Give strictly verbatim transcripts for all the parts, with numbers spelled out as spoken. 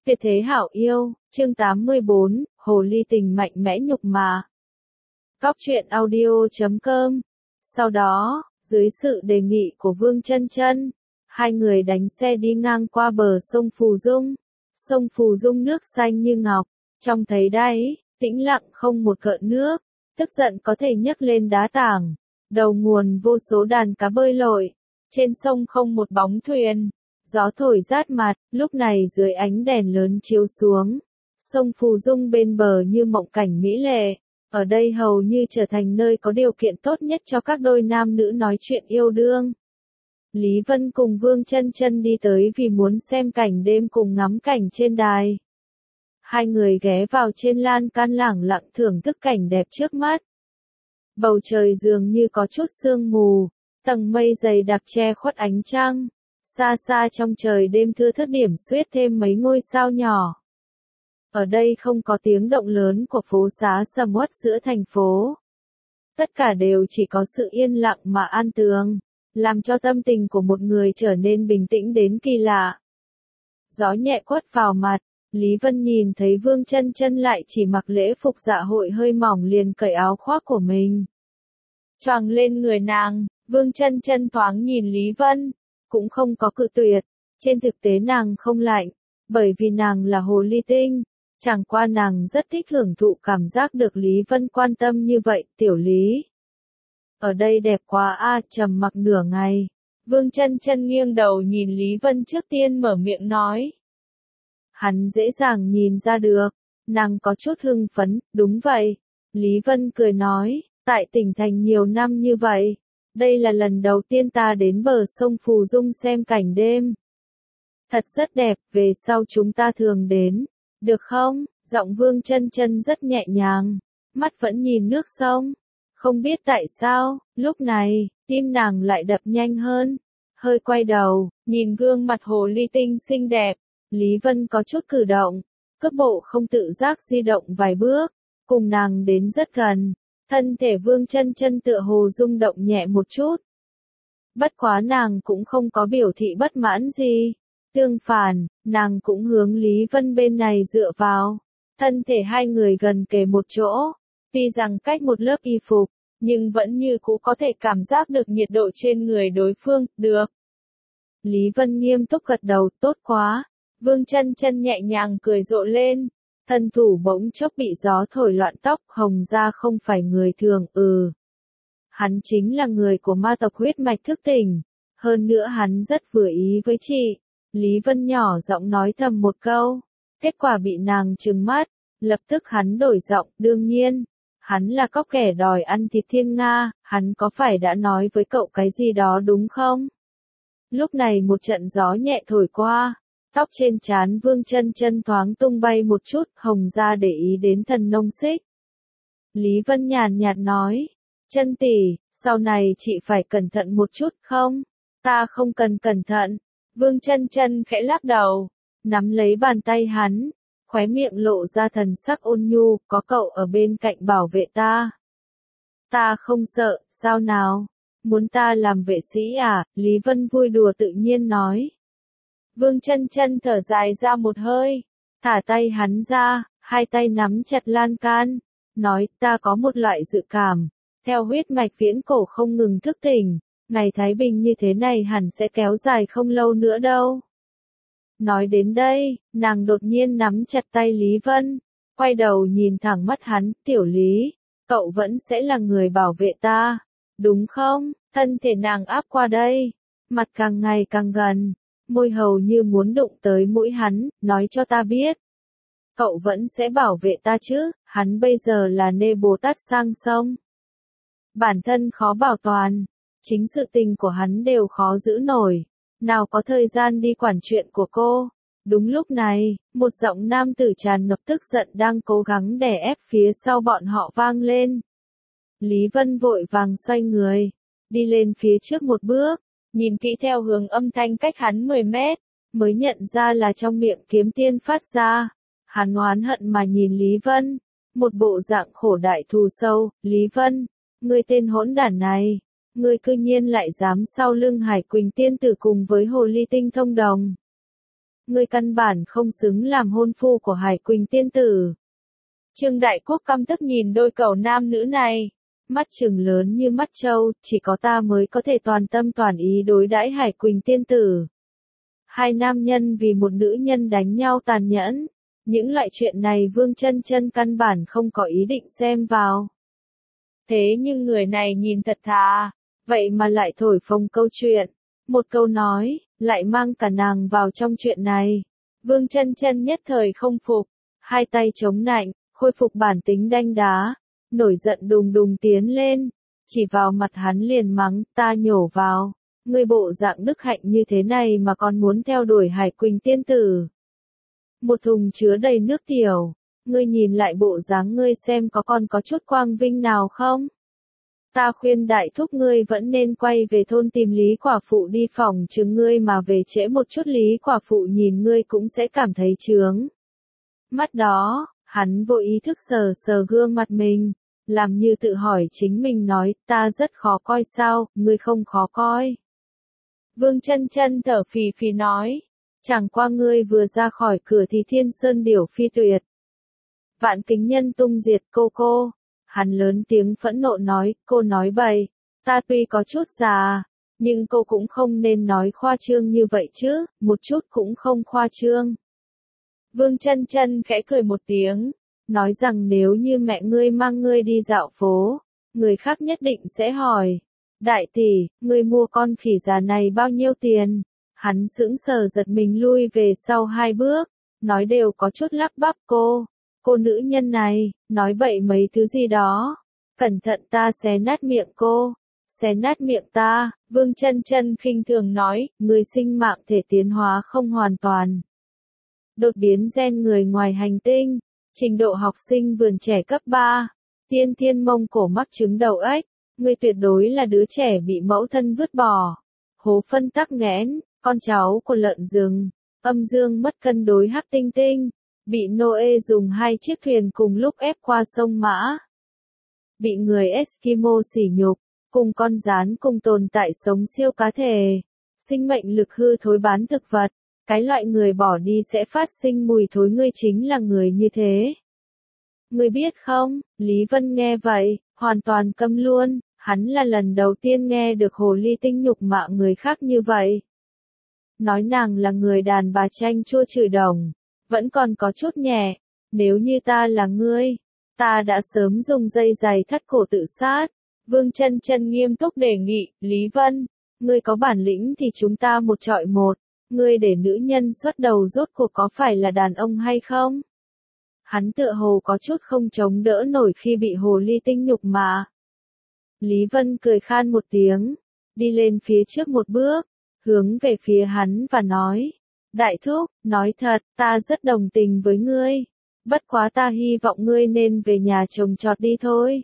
Tuyệt thế hảo yêu, chương tám mươi bốn, Hồ ly tình mạnh mẽ nhục mà. Cóc truyện audio chấm com. Sau đó, dưới sự đề nghị của Vương Chân Chân, hai người đánh xe đi ngang qua bờ sông Phù Dung. Sông Phù Dung nước xanh như ngọc, trong thấy đáy, tĩnh lặng không một gợn nước, tức giận có thể nhấc lên đá tảng. Đầu nguồn vô số đàn cá bơi lội, trên sông không một bóng thuyền. Gió thổi rát mặt, lúc này dưới ánh đèn lớn chiếu xuống, sông Phù Dung bên bờ như mộng cảnh mỹ lệ, ở đây hầu như trở thành nơi có điều kiện tốt nhất cho các đôi nam nữ nói chuyện yêu đương. Lý Vân cùng Vương Chân Chân đi tới vì muốn xem cảnh đêm cùng ngắm cảnh trên đài. Hai người ghé vào trên lan can lẳng lặng thưởng thức cảnh đẹp trước mắt. Bầu trời dường như có chút sương mù, tầng mây dày đặc che khuất ánh trăng. Xa xa trong trời đêm thưa thớt điểm xuyết thêm mấy ngôi sao nhỏ. Ở đây không có tiếng động lớn của phố xá sầm uất giữa thành phố. Tất cả đều chỉ có sự yên lặng mà an tường, làm cho tâm tình của một người trở nên bình tĩnh đến kỳ lạ. Gió nhẹ quất vào mặt, Lý Vân nhìn thấy Vương Chân Chân lại chỉ mặc lễ phục dạ hội hơi mỏng liền cởi áo khoác của mình. Choàng lên người nàng, Vương Chân Chân thoáng nhìn Lý Vân. Cũng không có cự tuyệt, trên thực tế nàng không lạnh, bởi vì nàng là hồ ly tinh, chẳng qua nàng rất thích hưởng thụ cảm giác được Lý Vân quan tâm như vậy, tiểu Lý. Ở đây đẹp quá a, trầm mặc nửa ngày, Vương Chân Chân nghiêng đầu nhìn Lý Vân trước tiên mở miệng nói. Hắn dễ dàng nhìn ra được, nàng có chút hưng phấn, đúng vậy, Lý Vân cười nói, tại tỉnh thành nhiều năm như vậy. Đây là lần đầu tiên ta đến bờ sông Phù Dung xem cảnh đêm. Thật rất đẹp, về sau chúng ta thường đến. Được không? Giọng Vương Chân Chân rất nhẹ nhàng, mắt vẫn nhìn nước sông. Không biết tại sao, lúc này, tim nàng lại đập nhanh hơn. Hơi quay đầu, nhìn gương mặt hồ ly tinh xinh đẹp. Lý Vân có chút cử động, cước bộ không tự giác di động vài bước, cùng nàng đến rất gần. Thân thể Vương Chân Chân tựa hồ rung động nhẹ một chút. Bất quá nàng cũng không có biểu thị bất mãn gì. Tương phản, nàng cũng hướng Lý Vân bên này dựa vào. Thân thể hai người gần kề một chỗ. Tuy rằng cách một lớp y phục, nhưng vẫn như cũ có thể cảm giác được nhiệt độ trên người đối phương, được. Lý Vân nghiêm túc gật đầu, tốt quá. Vương Chân Chân nhẹ nhàng cười rộ lên. Thân thủ bỗng chốc bị gió thổi loạn tóc, Hồng gia không phải người thường, ừ. Hắn chính là người của ma tộc huyết mạch thức tỉnh. Hơn nữa hắn rất vừa ý với chị. Lý Vân nhỏ giọng nói thầm một câu. Kết quả bị nàng trừng mắt. Lập tức hắn đổi giọng, đương nhiên. Hắn là cóc kẻ đòi ăn thịt thiên nga, hắn có phải đã nói với cậu cái gì đó đúng không? Lúc này một trận gió nhẹ thổi qua. Tóc trên trán Vương Chân Chân thoáng tung bay một chút, Hồng gia để ý đến Thần Nông Xích. Lý Vân nhàn nhạt nói, Chân tỷ, sau này chị phải cẩn thận một chút không? Ta không cần cẩn thận. Vương Chân Chân khẽ lắc đầu, nắm lấy bàn tay hắn, khóe miệng lộ ra thần sắc ôn nhu, có cậu ở bên cạnh bảo vệ ta. Ta không sợ, sao nào? Muốn ta làm vệ sĩ à? Lý Vân vui đùa tự nhiên nói. Vương Chân Chân thở dài ra một hơi, thả tay hắn ra, hai tay nắm chặt lan can, nói, ta có một loại dự cảm, theo huyết mạch viễn cổ không ngừng thức tỉnh, ngày Thái Bình như thế này hẳn sẽ kéo dài không lâu nữa đâu. Nói đến đây, nàng đột nhiên nắm chặt tay Lý Vân, quay đầu nhìn thẳng mắt hắn, tiểu Lý, cậu vẫn sẽ là người bảo vệ ta, đúng không? Thân thể nàng áp qua đây, mặt càng ngày càng gần. Môi hầu như muốn đụng tới mũi hắn, nói cho ta biết. Cậu vẫn sẽ bảo vệ ta chứ, hắn bây giờ là Nê Bồ Tát sang sông. Bản thân khó bảo toàn, chính sự tình của hắn đều khó giữ nổi, nào có thời gian đi quản chuyện của cô. Đúng lúc này, một giọng nam tử tràn ngập tức giận đang cố gắng đè ép phía sau bọn họ vang lên. Lý Vân vội vàng xoay người, đi lên phía trước một bước. Nhìn kỹ theo hướng âm thanh cách hắn mười mét, mới nhận ra là trong miệng kiếm tiên phát ra. Hắn oán hận mà nhìn Lý Vân, một bộ dạng khổ đại thù sâu, Lý Vân, ngươi tên hỗn đản này, ngươi cư nhiên lại dám sau lưng Hải Quỳnh tiên tử cùng với hồ ly tinh thông đồng. ngươi căn bản không xứng làm hôn phu của Hải Quỳnh tiên tử. Trương Đại Quốc căm tức nhìn đôi cẩu nam nữ này, mắt trừng lớn như mắt trâu, chỉ có ta mới có thể toàn tâm toàn ý đối đãi Hải Quỳnh tiên tử. Hai nam nhân vì một nữ nhân đánh nhau tàn nhẫn, những loại chuyện này Vương Chân Chân căn bản không có ý định xem vào. Thế nhưng người này nhìn thật thà, vậy mà lại thổi phồng câu chuyện, một câu nói, lại mang cả nàng vào trong chuyện này. Vương Chân Chân nhất thời không phục, hai tay chống nạnh, khôi phục bản tính đanh đá, nổi giận đùng đùng tiến lên, chỉ vào mặt hắn liền mắng, ta nhổ vào, ngươi bộ dạng đức hạnh như thế này mà còn muốn theo đuổi Hải Quỳnh tiên tử. Một thùng chứa đầy nước tiểu, ngươi nhìn lại bộ dáng ngươi xem có còn có chút quang vinh nào không? Ta khuyên đại thúc ngươi vẫn nên quay về thôn tìm Lý quả phụ đi, phòng chứng ngươi mà về trễ một chút Lý quả phụ nhìn ngươi cũng sẽ cảm thấy chướng mắt đó. Hắn vô ý thức sờ sờ gương mặt mình, làm như tự hỏi chính mình nói, ta rất khó coi sao, ngươi không khó coi. Vương Chân Chân thở phì phì nói, chẳng qua ngươi vừa ra khỏi cửa thì thiên sơn điểu phi tuyệt. Vạn kính nhân tung diệt cô cô. Hắn lớn tiếng phẫn nộ nói, cô nói bậy, ta tuy có chút già, nhưng cô cũng không nên nói khoa trương như vậy chứ, một chút cũng không khoa trương. Vương Chân Chân khẽ cười một tiếng, nói rằng nếu như mẹ ngươi mang ngươi đi dạo phố, người khác nhất định sẽ hỏi, đại tỷ, ngươi mua con khỉ già này bao nhiêu tiền? Hắn sững sờ giật mình lui về sau hai bước, nói đều có chút lắp bắp, cô, cô nữ nhân này, nói bậy mấy thứ gì đó, cẩn thận ta xé nát miệng cô, xé nát miệng ta. Vương Chân Chân khinh thường nói, người sinh mạng thể tiến hóa không hoàn toàn. Đột biến gen người ngoài hành tinh, trình độ học sinh vườn trẻ cấp ba, tiên thiên Mông Cổ mắc chứng đầu ếch, người tuyệt đối là đứa trẻ bị mẫu thân vứt bỏ, hố phân tắc nghẽn, con cháu của lợn rừng, âm dương mất cân đối hắc tinh tinh, bị Noe dùng hai chiếc thuyền cùng lúc ép qua sông Mã, bị người Eskimo sỉ nhục, cùng con gián cùng tồn tại sống siêu cá thể, sinh mệnh lực hư thối bán thực vật. Cái loại người bỏ đi sẽ phát sinh mùi thối, ngươi chính là người như thế. Ngươi biết không, Lý Vân nghe vậy, hoàn toàn câm luôn, hắn là lần đầu tiên nghe được hồ ly tinh nhục mạ người khác như vậy. Nói nàng là người đàn bà chanh chua chửi đồng, vẫn còn có chút nhẹ, nếu như ta là ngươi, ta đã sớm dùng dây giày thắt cổ tự sát. Vương Chân Chân nghiêm túc đề nghị, Lý Vân, ngươi có bản lĩnh thì chúng ta một trọi một. Ngươi để nữ nhân xuất đầu rốt cuộc có phải là đàn ông hay không? Hắn tựa hồ có chút không chống đỡ nổi khi bị hồ ly tinh nhục mạ. Lý Vân cười khan một tiếng, đi lên phía trước một bước, hướng về phía hắn và nói, đại thúc, nói thật, ta rất đồng tình với ngươi, bất quá ta hy vọng ngươi nên về nhà trồng trọt đi thôi.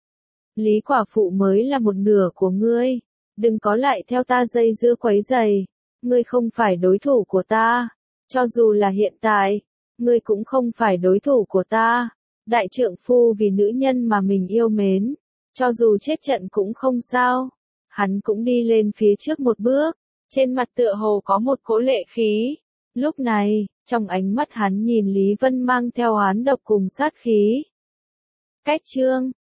Lý quả phụ mới là một nửa của ngươi, đừng có lại theo ta dây dưa quấy rầy. Ngươi không phải đối thủ của ta, cho dù là hiện tại, ngươi cũng không phải đối thủ của ta. Đại trượng phu vì nữ nhân mà mình yêu mến, cho dù chết trận cũng không sao. Hắn cũng đi lên phía trước một bước, trên mặt tựa hồ có một cỗ lệ khí. Lúc này, trong ánh mắt hắn nhìn Lý Vân mang theo oán độc cùng sát khí. Cách chương